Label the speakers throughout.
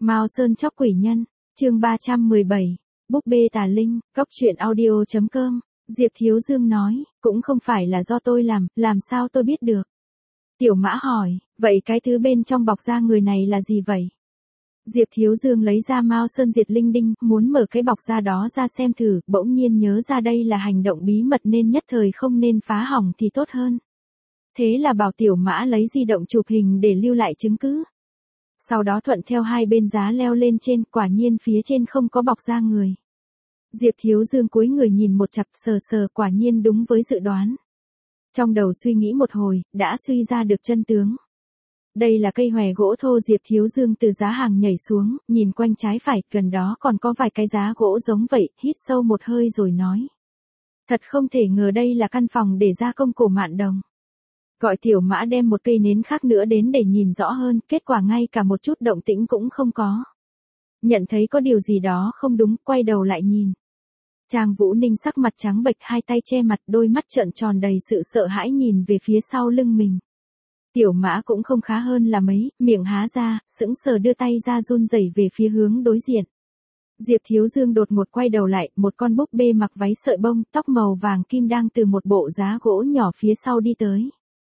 Speaker 1: Mao Sơn chóc quỷ nhân, chương 317, búp bê tà linh, góc truyện audio.com, Diệp Thiếu Dương nói, cũng không phải là do tôi làm sao tôi biết được. Tiểu Mã hỏi, vậy cái thứ bên trong bọc da người này là gì vậy? Diệp Thiếu Dương lấy ra Mao Sơn diệt linh đinh, muốn mở cái bọc da đó ra xem thử, bỗng nhiên nhớ ra đây là hành động bí mật nên nhất thời không nên phá hỏng thì tốt hơn. Thế là bảo Tiểu Mã lấy di động chụp hình để lưu lại chứng cứ. Sau đó thuận theo hai bên giá leo lên trên, quả nhiên phía trên không có bọc da người. Diệp Thiếu Dương cúi người nhìn một chặp sờ quả nhiên đúng với dự đoán. Trong đầu suy nghĩ một hồi, đã suy ra được chân tướng. Đây là cây hòe gỗ thô. Diệp Thiếu Dương từ giá hàng nhảy xuống, nhìn quanh trái phải, gần đó còn có vài cái giá gỗ giống vậy, hít sâu một hơi rồi nói. Thật không thể ngờ đây là căn phòng để gia công cổ Mạn Đồng. Gọi Tiểu Mã đem một cây nến khác nữa đến để nhìn rõ hơn, kết quả ngay cả một chút động tĩnh cũng không có. Nhận thấy có điều gì đó không đúng, quay đầu lại nhìn. Trang Vũ Ninh sắc mặt trắng bệch, hai tay che mặt, đôi mắt trợn tròn đầy sự sợ hãi nhìn về phía sau lưng mình. Tiểu Mã cũng không khá hơn là mấy, miệng há ra, sững sờ đưa tay ra run rẩy về phía hướng đối diện. Diệp Thiếu Dương đột ngột quay đầu lại, một con búp bê mặc váy sợi bông, tóc màu vàng kim đang từ một bộ giá gỗ nhỏ phía sau đi tới.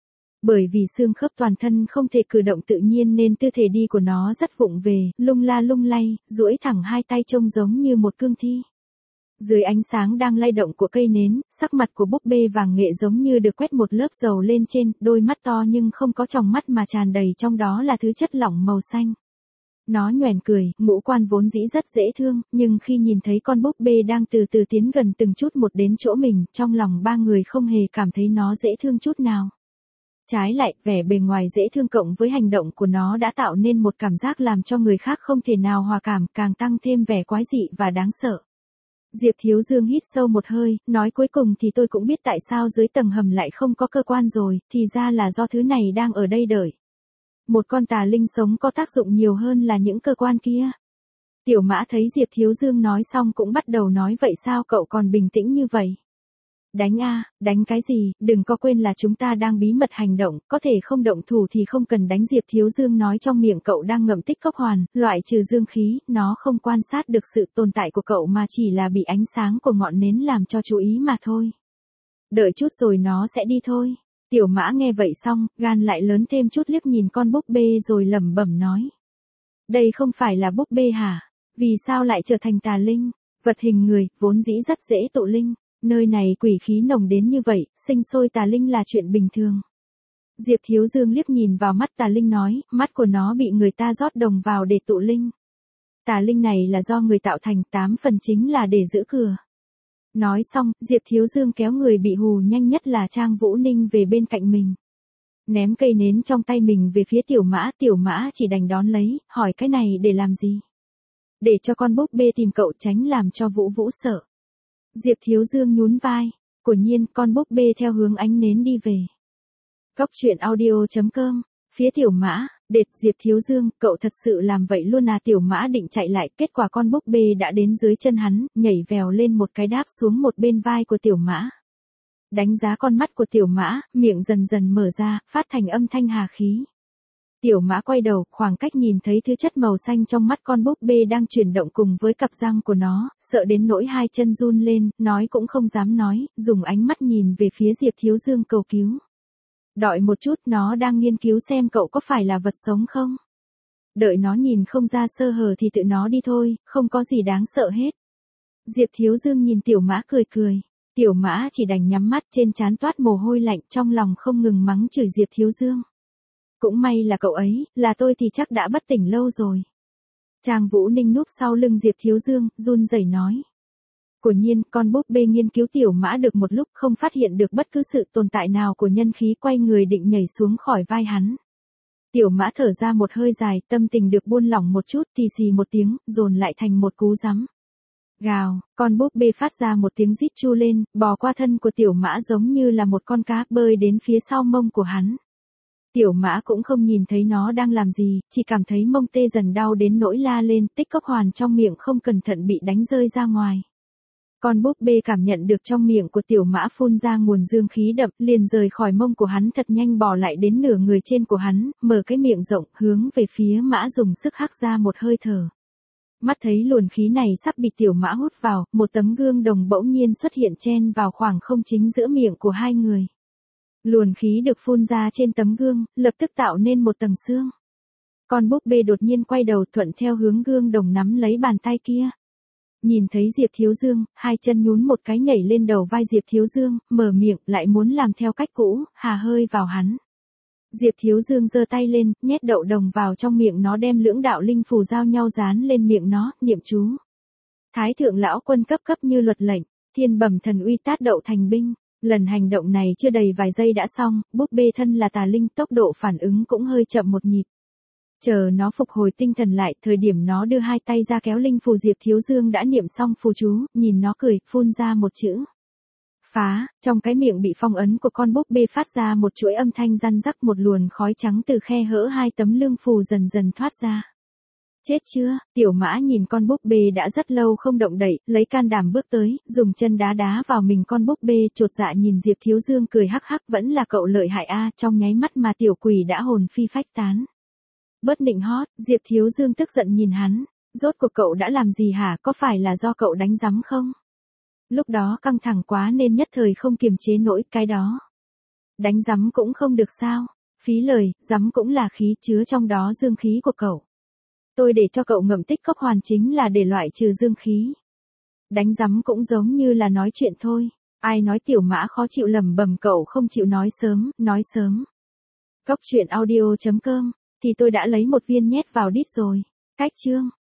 Speaker 1: Bởi vì xương khớp toàn thân không thể cử động tự nhiên nên tư thế đi của nó rất vụng về, lung la lung lay, duỗi thẳng hai tay trông giống như một cương thi. Dưới ánh sáng đang lay động của cây nến, sắc mặt của búp bê vàng nghệ giống như được quét một lớp dầu lên trên, đôi mắt to nhưng không có tròng mắt mà tràn đầy trong đó là thứ chất lỏng màu xanh. Nó nhoẻn cười, ngũ quan vốn dĩ rất dễ thương, nhưng khi nhìn thấy con búp bê đang từ từ tiến gần từng chút một đến chỗ mình, trong lòng ba người không hề cảm thấy nó dễ thương chút nào. Trái lại, vẻ bề ngoài dễ thương cộng với hành động của nó đã tạo nên một cảm giác làm cho người khác không thể nào hòa cảm, càng tăng thêm vẻ quái dị và đáng sợ. Diệp Thiếu Dương hít sâu một hơi, nói cuối cùng thì tôi cũng biết tại sao dưới tầng hầm lại không có cơ quan rồi, thì ra là do thứ này đang ở đây đợi. Một con tà linh sống có tác dụng nhiều hơn là những cơ quan kia. Tiểu Mã thấy Diệp Thiếu Dương nói xong cũng bắt đầu nói vậy sao cậu còn bình tĩnh như vậy? Đánh a, đánh cái gì, đừng có quên là chúng ta đang bí mật hành động, có thể không động thủ thì không cần đánh. Diệp Thiếu Dương nói trong miệng cậu đang ngậm tích cốc hoàn, loại trừ dương khí, nó không quan sát được sự tồn tại của cậu mà chỉ là bị ánh sáng của ngọn nến làm cho chú ý mà thôi. Đợi chút rồi nó sẽ đi thôi. Tiểu Mã nghe vậy xong, gan lại lớn thêm chút liếc nhìn con búp bê rồi lẩm bẩm nói. Đây không phải là búp bê hả? Vì sao lại trở thành tà linh? Vật hình người, vốn dĩ rất dễ tụ linh. Nơi này quỷ khí nồng đến như vậy, sinh sôi tà linh là chuyện bình thường. Diệp Thiếu Dương liếc nhìn vào mắt tà linh nói, mắt của nó bị người ta rót đồng vào để tụ linh. Tà linh này là do người tạo thành, 8 phần chính là để giữ cửa. Nói xong, Diệp Thiếu Dương kéo người bị hù nhanh nhất là Trang Vũ Ninh về bên cạnh mình. Ném cây nến trong tay mình về phía Tiểu Mã chỉ đành đón lấy, hỏi cái này để làm gì? Để cho con búp bê tìm cậu, tránh làm cho Vũ Vũ sợ. Diệp Thiếu Dương nhún vai, quả nhiên con búp bê theo hướng ánh nến đi về. Góc truyện audio.com, phía Tiểu Mã, đệt Diệp Thiếu Dương, cậu thật sự làm vậy luôn à? Tiểu Mã định chạy lại, kết quả con búp bê đã đến dưới chân hắn, nhảy vèo lên một cái đáp xuống một bên vai của Tiểu Mã. Đánh giá con mắt của Tiểu Mã, miệng dần dần mở ra, phát thành âm thanh hà khí. Tiểu Mã quay đầu, khoảng cách nhìn thấy thứ chất màu xanh trong mắt con búp bê đang chuyển động cùng với cặp răng của nó, sợ đến nỗi hai chân run lên, nói cũng không dám nói, dùng ánh mắt nhìn về phía Diệp Thiếu Dương cầu cứu. Đợi một chút, nó đang nghiên cứu xem cậu có phải là vật sống không. Đợi nó nhìn không ra sơ hở thì tự nó đi thôi, không có gì đáng sợ hết. Diệp Thiếu Dương nhìn Tiểu Mã cười cười. Tiểu Mã chỉ đành nhắm mắt, trên trán toát mồ hôi lạnh, trong lòng không ngừng mắng chửi Diệp Thiếu Dương. Cũng may là cậu ấy, là tôi thì chắc đã bất tỉnh lâu rồi. Trang Vũ Ninh núp sau lưng Diệp Thiếu Dương, run rẩy nói. Quả nhiên, con búp bê nghiên cứu Tiểu Mã được một lúc không phát hiện được bất cứ sự tồn tại nào của nhân khí, quay người định nhảy xuống khỏi vai hắn. Tiểu Mã thở ra một hơi dài, tâm tình được buông lỏng một chút thì xì một tiếng, dồn lại thành một cú rắm. Gào, con búp bê phát ra một tiếng rít chu lên, bò qua thân của Tiểu Mã giống như là một con cá bơi đến phía sau mông của hắn. Tiểu Mã cũng không nhìn thấy nó đang làm gì, chỉ cảm thấy mông tê dần đau đến nỗi la lên, tích cốc hoàn trong miệng không cẩn thận bị đánh rơi ra ngoài. Con búp bê cảm nhận được trong miệng của tiểu mã phun ra nguồn dương khí đậm, liền rời khỏi mông của hắn thật nhanh bò lại đến nửa người trên của hắn, mở cái miệng rộng, hướng về phía mã dùng sức hắc ra một hơi thở. Mắt thấy luồng khí này sắp bị tiểu mã hút vào, một tấm gương đồng bỗng nhiên xuất hiện chen vào khoảng không chính giữa miệng của hai người. Luồng khí được phun ra trên tấm gương, lập tức tạo nên một tầng xương. Con búp bê đột nhiên quay đầu thuận theo hướng gương đồng nắm lấy bàn tay kia. Nhìn thấy Diệp Thiếu Dương, hai chân nhún một cái nhảy lên đầu vai Diệp Thiếu Dương, mở miệng lại muốn làm theo cách cũ, hà hơi vào hắn. Diệp Thiếu Dương giơ tay lên, nhét đậu đồng vào trong miệng nó, đem lưỡng đạo linh phù giao nhau dán lên miệng nó, niệm chú. Thái thượng lão quân cấp như luật lệnh, thiên bẩm thần uy tát đậu thành binh. Lần hành động này chưa đầy vài giây đã xong, búp bê thân là tà linh, tốc độ phản ứng cũng hơi chậm một nhịp. Chờ nó phục hồi tinh thần lại, thời điểm nó đưa hai tay ra kéo linh phù, Diệp Thiếu Dương đã niệm xong phù chú, nhìn nó cười, phun ra một chữ. Phá, trong cái miệng bị phong ấn của con búp bê phát ra một chuỗi âm thanh răn rắc, một luồng khói trắng từ khe hở hai tấm lương phù dần dần thoát ra. Chết chưa, tiểu mã nhìn con búp bê đã rất lâu không động đậy, lấy can đảm bước tới, dùng chân đá đá vào mình con búp bê, chột dạ nhìn Diệp Thiếu Dương cười hắc hắc, vẫn là cậu lợi hại a, trong nháy mắt mà tiểu quỷ đã hồn phi phách tán. Bớt nịnh hót, Diệp Thiếu Dương tức giận nhìn hắn, rốt cuộc cậu đã làm gì hả, có phải là do cậu đánh rắm không? Lúc đó căng thẳng quá nên nhất thời không kiềm chế nổi cái đó. Đánh rắm cũng không được sao, phí lời, rắm cũng là khí chứa trong đó dương khí của cậu. Tôi để cho cậu ngậm tích cốc hoàn chính là để loại trừ dương khí. Đánh rắm cũng giống như là nói chuyện thôi, ai nói tiểu mã khó chịu lẩm bẩm, cậu không chịu nói sớm. Cốc truyện audio.com, thì tôi đã lấy một viên nhét vào đít rồi. Cách chương.